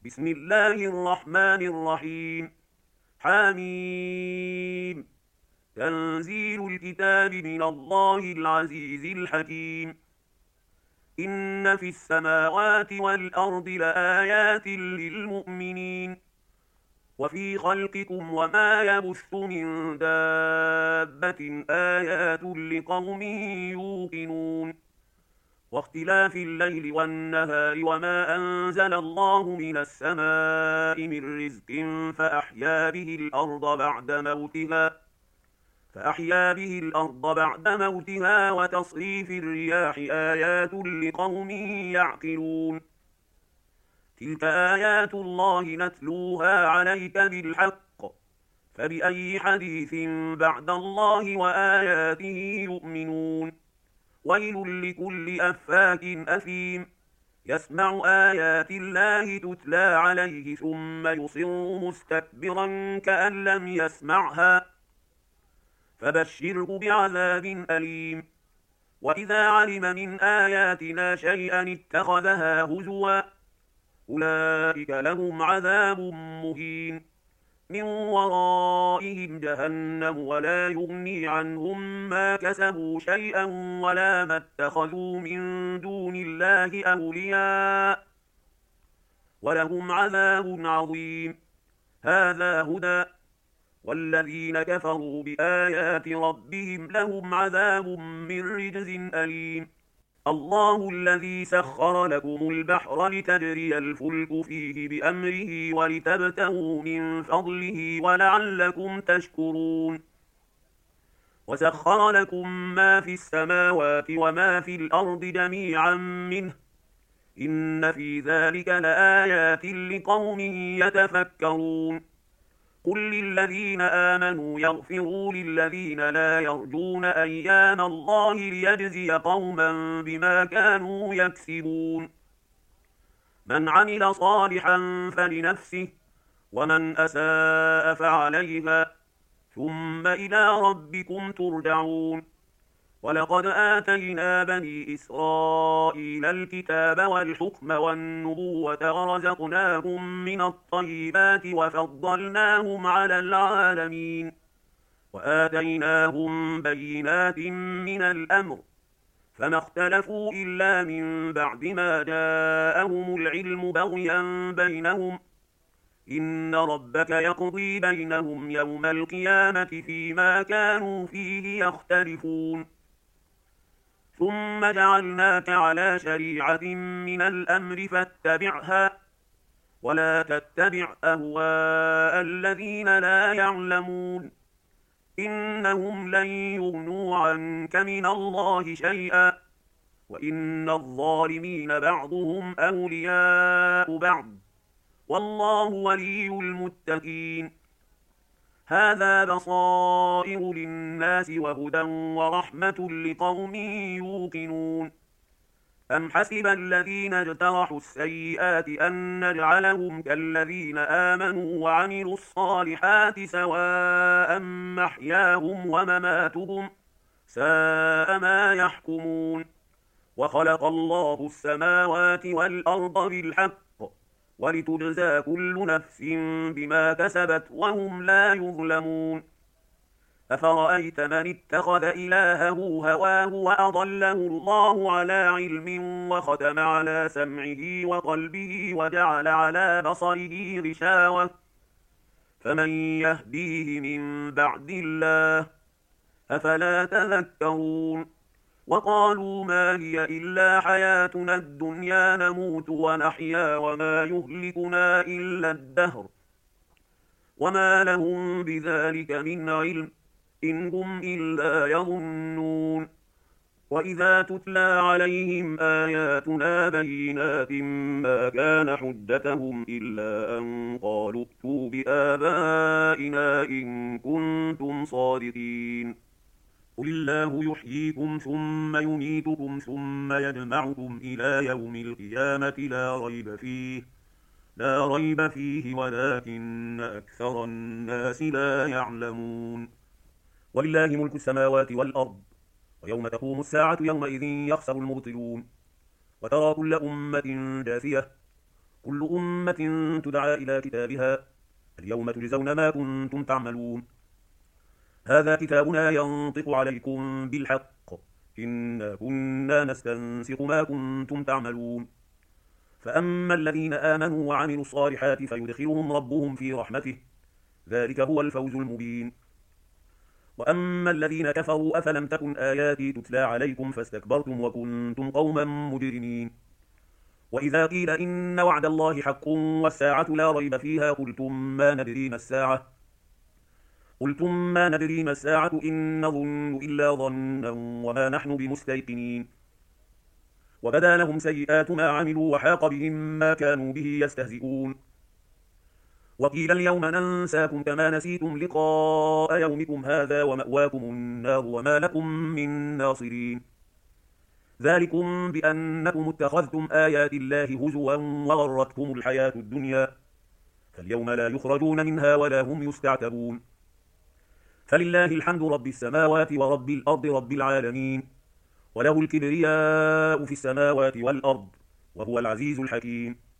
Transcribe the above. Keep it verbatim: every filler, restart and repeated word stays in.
بسم الله الرحمن الرحيم. حميم. تنزيل الكتاب من الله العزيز الحكيم. إن في السماوات والأرض لآيات للمؤمنين وفي خلقكم وما يبث من دابة آيات لقوم يوقنون واختلاف الليل والنهار وما أنزل الله من السماء من رزق فأحيا به الأرض بعد موتها فأحيا به الأرض بعد موتها وتصريف الرياح آيات لقوم يعقلون تلك آيات الله نتلوها عليك بالحق فبأي حديث بعد الله وآياته يؤمنون ويل لكل أفاك أثيم يسمع آيات الله تتلى عليه ثم يصر مستكبرا كأن لم يسمعها فبشره بعذاب أليم وإذا علم من آياتنا شيئا اتخذها هزوا أولئك لهم عذاب مهين من ورائهم جهنم ولا يغني عنهم ما كسبوا شيئا ولا ما اتخذوا من دون الله أولياء ولهم عذاب عظيم هذا هدى والذين كفروا بآيات ربهم لهم عذاب من رجز أليم الله الذي سخر لكم البحر لتجري الفلك فيه بأمره ولتبتغوا من فضله ولعلكم تشكرون وسخر لكم ما في السماوات وما في الأرض جميعا منه إن في ذلك لآيات لقوم يتفكرون قل للذين آمنوا يغفروا للذين لا يرجون أيام الله ليجزي قوما بما كانوا يكسبون من عمل صالحا فلنفسه ومن أساء فعليها ثم إلى ربكم ترجعون ولقد آتينا بني إسرائيل الكتاب والحكم والنبوة ورزقناهم من الطيبات وفضلناهم على العالمين وآتيناهم بينات من الأمر فما اختلفوا إلا من بعد ما جاءهم العلم بغيا بينهم إن ربك يقضي بينهم يوم القيامة فيما كانوا فيه يختلفون ثم جعلناك على شريعة من الأمر فاتبعها ولا تتبع أهواء الذين لا يعلمون إنهم لن يغنوا عنك من الله شيئا وإن الظالمين بعضهم أولياء بعض والله ولي المتقين هذا بصائر للناس وهدى ورحمة لقوم يوقنون أم حسب الذين اجترحوا السيئات أن نجعلهم كالذين آمنوا وعملوا الصالحات سواء محياهم ومماتهم ساء ما يحكمون وخلق الله السماوات والأرض بالحق ولتجزى كل نفس بما كسبت وهم لا يظلمون أفرأيت من اتخذ إلهه هواه وأضله الله على علم وختم على سمعه وقلبه وجعل على بصره غشاوة فمن يهديه من بعد الله أفلا تذكرون وقالوا ما هي إلا حياتنا الدنيا نموت ونحيا وما يهلكنا إلا الدهر وما لهم بذلك من علم إن هم إلا يظنون وإذا تتلى عليهم آياتنا بينات ما كان حجتهم إلا أن قالوا ائتوا بآبائنا إن كنتم صادقين قل الله يحييكم ثم يميتكم ثم يجمعكم إلى يوم القيامة لا ريب فيه لا ريب فيه ولكن أكثر الناس لا يعلمون ولله ملك السماوات والأرض ويوم تقوم الساعة يومئذ يخسر المبطلون وترى كل أمة جاثية كل أمة تدعى إلى كتابها اليوم تجزون ما كنتم تعملون هذا كتابنا ينطق عليكم بالحق إنا كنا نستنسخ ما كنتم تعملون فأما الذين آمنوا وعملوا الصالحات فيدخلهم ربهم في رحمته ذلك هو الفوز المبين وأما الذين كفروا أفلم تكن آياتي تتلى عليكم فاستكبرتم وكنتم قوما مجرمين وإذا قيل إن وعد الله حق والساعة لا ريب فيها قلتم ما ندري ما الساعة قلتم ما ندري ما الساعة إن نظن إلا ظنا وما نحن بمستيقنين وبدا لهم سيئات ما عملوا وحاق بهم ما كانوا به يستهزئون وقيل اليوم ننساكم كما نسيتم لقاء يومكم هذا ومأواكم النار وما لكم من ناصرين ذلكم بأنكم اتخذتم آيات الله هزوا وغرتكم الحياة الدنيا فاليوم لا يخرجون منها ولا هم يستعتبون فلله الحمد رب السماوات ورب الأرض رب العالمين وله الكبرياء في السماوات والأرض وهو العزيز الحكيم